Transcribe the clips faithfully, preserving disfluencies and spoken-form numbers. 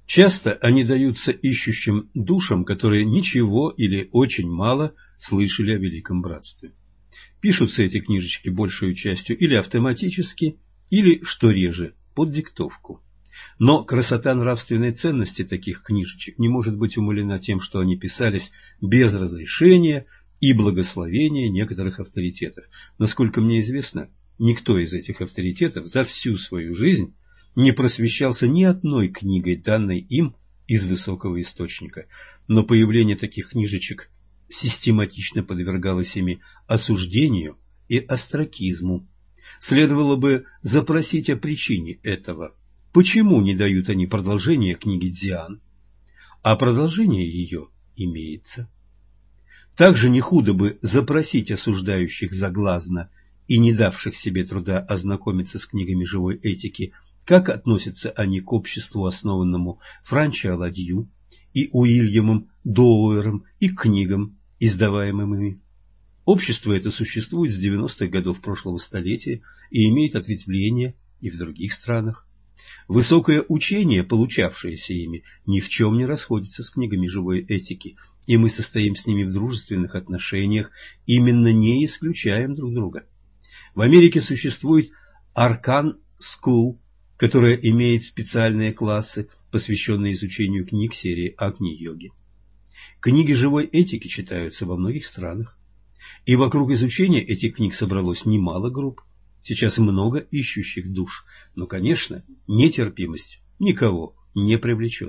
Часто они даются ищущим душам, которые ничего или очень мало слышали о Великом Братстве. Пишутся эти книжечки большей частью или автоматически, или, что реже, под диктовку. Но красота нравственной ценности таких книжечек не может быть умалена тем, что они писались без разрешения и благословения некоторых авторитетов. Насколько мне известно, никто из этих авторитетов за всю свою жизнь не просвещался ни одной книгой, данной им из высокого источника. Но появление таких книжечек систематично подвергалось ими осуждению и остракизму. Следовало бы запросить о причине этого. Почему не дают они продолжение книги Дзян? А продолжение ее имеется. Также не худо бы запросить осуждающих заглазно и не давших себе труда ознакомиться с книгами живой этики, как относятся они к обществу, основанному Франчо Аладью и Уильямом Доуэром, и к книгам, издаваемым ими. Общество это существует с девяностых годов прошлого столетия и имеет ответвления и в других странах. Высокое учение, получавшееся ими, ни в чем не расходится с книгами живой этики, и мы состоим с ними в дружественных отношениях, именно не исключаем друг друга. В Америке существует Arkan School, которая имеет специальные классы, посвященные изучению книг серии Агни-йоги. Книги живой этики читаются во многих странах, и вокруг изучения этих книг собралось немало групп. Сейчас много ищущих душ, но, конечно, нетерпимость никого не привлечет.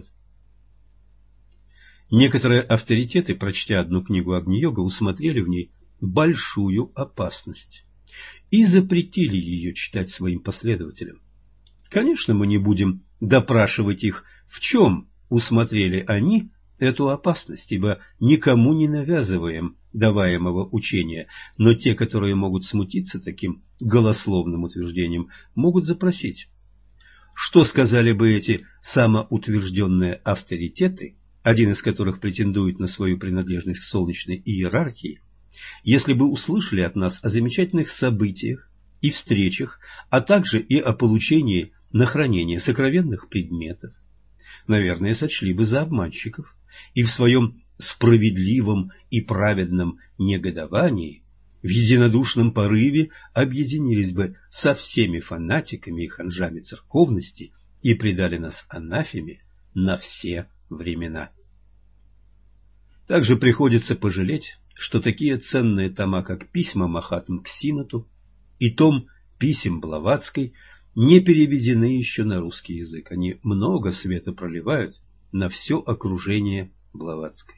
Некоторые авторитеты, прочтя одну книгу Агни-йога, усмотрели в ней большую опасность и запретили ее читать своим последователям. Конечно, мы не будем допрашивать их, в чем усмотрели они эту опасность, ибо никому не навязываем даваемого учения, но те, которые могут смутиться таким голословным утверждением, могут запросить. Что сказали бы эти самоутвержденные авторитеты, один из которых претендует на свою принадлежность к солнечной иерархии, если бы услышали от нас о замечательных событиях и встречах, а также и о получении на хранение сокровенных предметов? Наверное, сочли бы за обманщиков и в своем справедливом и праведном негодовании, в единодушном порыве объединились бы со всеми фанатиками и ханжами церковности и предали нас анафеме на все времена. Также приходится пожалеть, что такие ценные тома, как письма Махатмы к Синату и том писем Блаватской, не переведены еще на русский язык. Они много света проливают на все окружение Блаватской.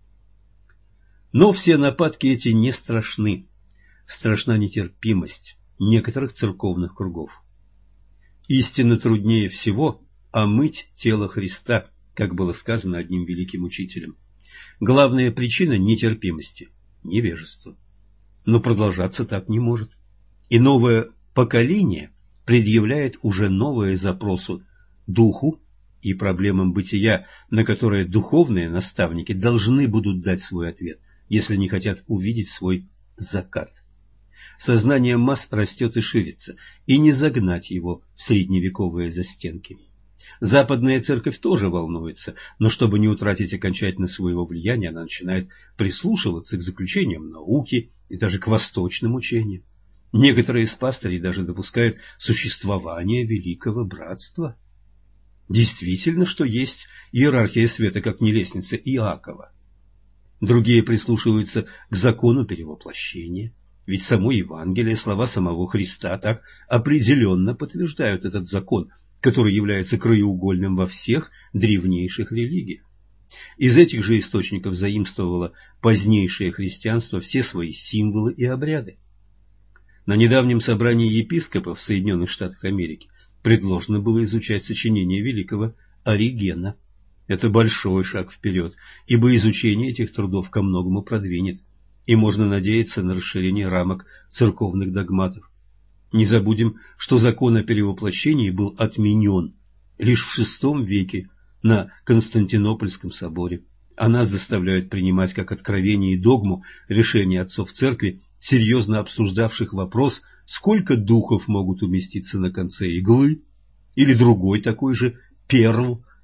Но все нападки эти не страшны. Страшна нетерпимость некоторых церковных кругов. Истинно труднее всего омыть тело Христа, как было сказано одним великим учителем. Главная причина нетерпимости – невежество. Но продолжаться так не может. И новое поколение предъявляет уже новые запросы духу и проблемам бытия, на которые духовные наставники должны будут дать свой ответ, если не хотят увидеть свой закат. Сознание масс растет и ширится, и не загнать его в средневековые застенки. Западная церковь тоже волнуется, но чтобы не утратить окончательно своего влияния, она начинает прислушиваться к заключениям науки и даже к восточным учениям. Некоторые из пастырей даже допускают существование великого братства. Действительно, что есть иерархия света, как не лестница Иакова. Другие прислушиваются к закону перевоплощения, ведь само Евангелие, слова самого Христа так определенно подтверждают этот закон, который является краеугольным во всех древнейших религиях. Из этих же источников заимствовало позднейшее христианство все свои символы и обряды. На недавнем собрании епископов в Соединенных Штатах Америки предложено было изучать сочинения великого Оригена. Это большой шаг вперед, ибо изучение этих трудов ко многому продвинет, и можно надеяться на расширение рамок церковных догматов. Не забудем, что закон о перевоплощении был отменен лишь в шестом веке на Константинопольском соборе, а нас заставляют принимать как откровение и догму решения отцов церкви, серьезно обсуждавших вопрос, сколько духов могут уместиться на конце иглы, или другой такой же перл,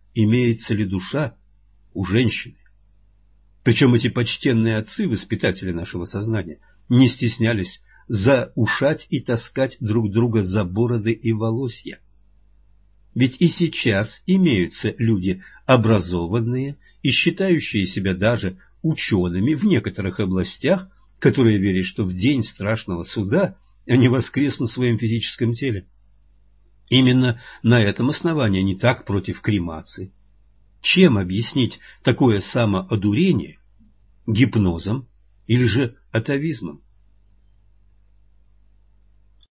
имеется ли душа у женщины. Причем эти почтенные отцы, воспитатели нашего сознания, не стеснялись заушать и таскать друг друга за бороды и волосья. Ведь и сейчас имеются люди образованные и считающие себя даже учеными в некоторых областях, которые верят, что в день страшного суда они воскреснут в своем физическом теле. Именно на этом основании они так против кремации. Чем объяснить такое самоодурение? Гипнозом или же атовизмом?